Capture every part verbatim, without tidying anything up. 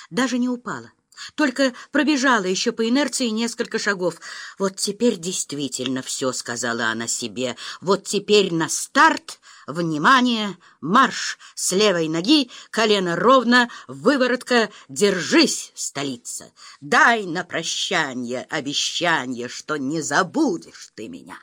даже не упала, только пробежала еще по инерции несколько шагов. «Вот теперь действительно все», — сказала она себе. «Вот теперь на старт, внимание, марш! С левой ноги, колено ровно, выворотка, держись, столица! Дай на прощанье обещанье, что не забудешь ты меня!»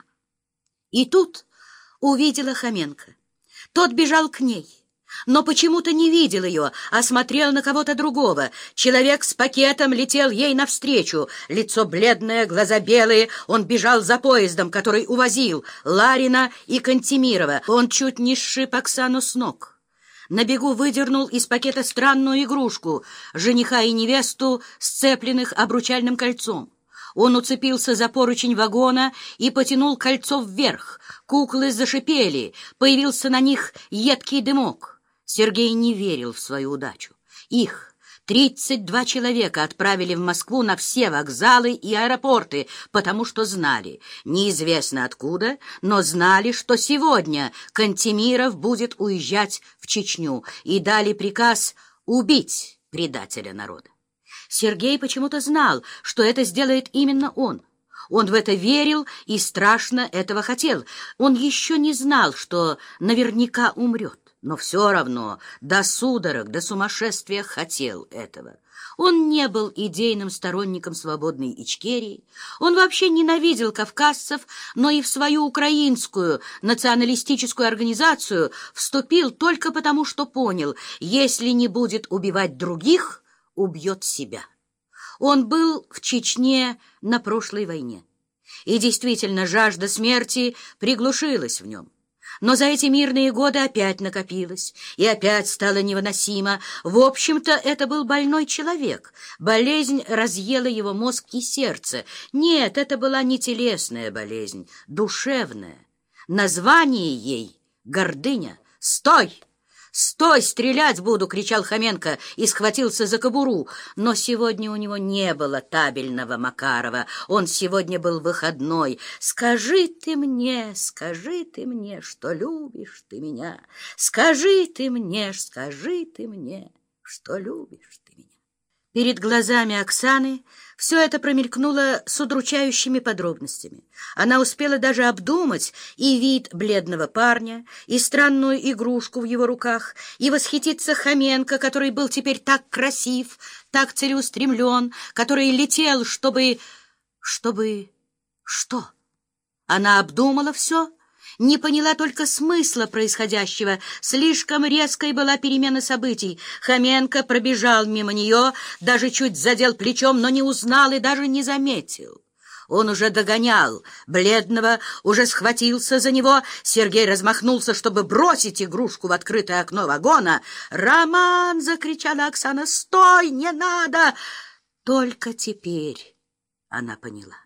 И тут увидела Хоменко. Тот бежал к ней, но почему-то не видел ее, а смотрел на кого-то другого. Человек с пакетом летел ей навстречу. Лицо бледное, глаза белые. Он бежал за поездом, который увозил Ларина и Кантемирова. Он чуть не сшиб Оксану с ног. На бегу выдернул из пакета странную игрушку — жениха и невесту, сцепленных обручальным кольцом. Он уцепился за поручень вагона и потянул кольцо вверх. Куклы зашипели, появился на них едкий дымок. Сергей не верил в свою удачу. Их, тридцать два человека, отправили в Москву на все вокзалы и аэропорты, потому что знали, неизвестно откуда, но знали, что сегодня Кантемиров будет уезжать в Чечню, и дали приказ убить предателя народа. Сергей почему-то знал, что это сделает именно он. Он в это верил и страшно этого хотел. Он еще не знал, что наверняка умрет, но все равно до судорог, до сумасшествия хотел этого. Он не был идейным сторонником свободной Ичкерии. Он вообще ненавидел кавказцев, но и в свою украинскую националистическую организацию вступил только потому, что понял, если не будет убивать других, убьет себя. Он был в Чечне на прошлой войне, и действительно жажда смерти приглушилась в нем. Но за эти мирные годы опять накопилось, и опять стало невыносимо. В общем-то, это был больной человек. Болезнь разъела его мозг и сердце. Нет, это была не телесная болезнь, душевная. Название ей — гордыня. «Стой! «Стой, стрелять буду!» — кричал Хоменко и схватился за кобуру. Но сегодня у него не было табельного Макарова. Он сегодня был выходной. «Скажи ты мне, скажи ты мне, что любишь ты меня. Скажи ты мне, скажи ты мне, что любишь ты меня». Перед глазами Оксаны все это промелькнуло с удручающими подробностями. Она успела даже обдумать и вид бледного парня, и странную игрушку в его руках, и восхититься Хоменко, который был теперь так красив, так целеустремлен, который летел, чтобы... чтобы... что? Она обдумала все, не поняла только смысла происходящего. Слишком резкой была перемена событий. Хоменко пробежал мимо нее, даже чуть задел плечом, но не узнал и даже не заметил. Он уже догонял бледного, уже схватился за него. Сергей размахнулся, чтобы бросить игрушку в открытое окно вагона. «Роман!» — закричала Оксана. «Стой! Не надо!» Только теперь она поняла.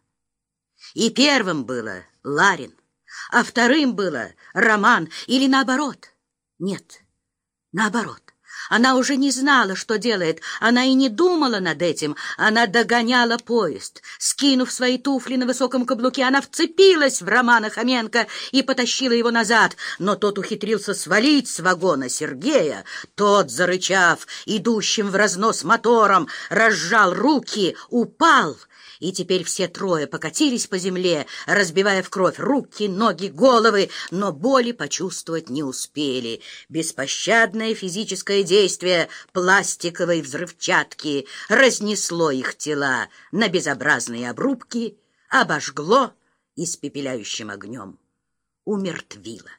И первым было Ларин, а вторым было Роман, или наоборот. Нет, наоборот. Она уже не знала, что делает. Она и не думала над этим. Она догоняла поезд. Скинув свои туфли на высоком каблуке, она вцепилась в Романа Хоменко и потащила его назад. Но тот ухитрился свалить с вагона Сергея. Тот, зарычав, идущим в разнос мотором, разжал руки, упал. И теперь все трое покатились по земле, разбивая в кровь руки, ноги, головы, но боли почувствовать не успели. Беспощадное физическое действие пластиковой взрывчатки разнесло их тела на безобразные обрубки, обожгло испепеляющим огнем, умертвило.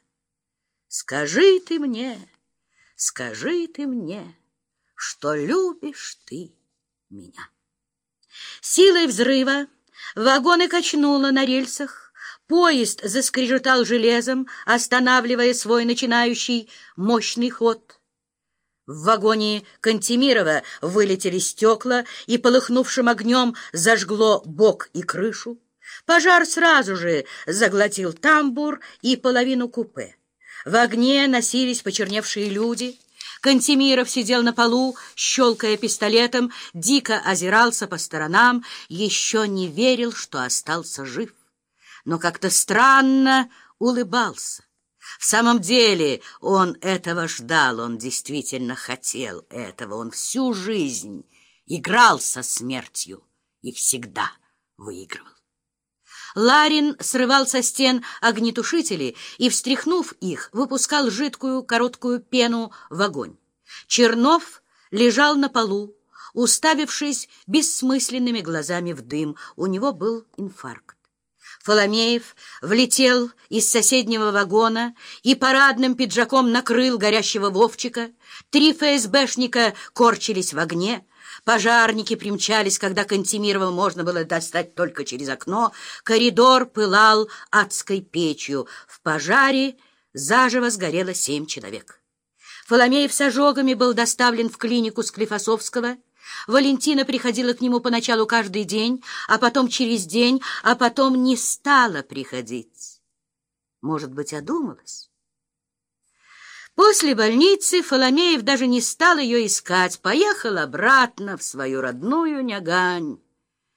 «Скажи ты мне, скажи ты мне, что любишь ты меня». Силой взрыва вагоны качнуло на рельсах, поезд заскрежетал железом, останавливая свой начинающий мощный ход. В вагоне Кантемирова вылетели стекла, и полыхнувшим огнем зажгло бок и крышу. Пожар сразу же заглотил тамбур и половину купе. В огне носились почерневшие люди. Кантемиров сидел на полу, щелкая пистолетом, дико озирался по сторонам, еще не верил, что остался жив. Но как-то странно улыбался. В самом деле он этого ждал, он действительно хотел этого, он всю жизнь играл со смертью и всегда выигрывал. Ларин срывал со стен огнетушители и, встряхнув их, выпускал жидкую короткую пену в огонь. Чернов лежал на полу, уставившись бессмысленными глазами в дым. У него был инфаркт. Фоломеев влетел из соседнего вагона и парадным пиджаком накрыл горящего Вовчика. Три ФСБшника корчились в огне. Пожарники примчались, когда Кантемирова можно было достать только через окно. Коридор пылал адской печью. В пожаре заживо сгорело семь человек. Фоломеев с ожогами был доставлен в клинику Склифосовского. Валентина приходила к нему поначалу каждый день, а потом через день, а потом не стала приходить. Может быть, одумалась? После больницы Фоломеев даже не стал ее искать, поехал обратно в свою родную Нягань.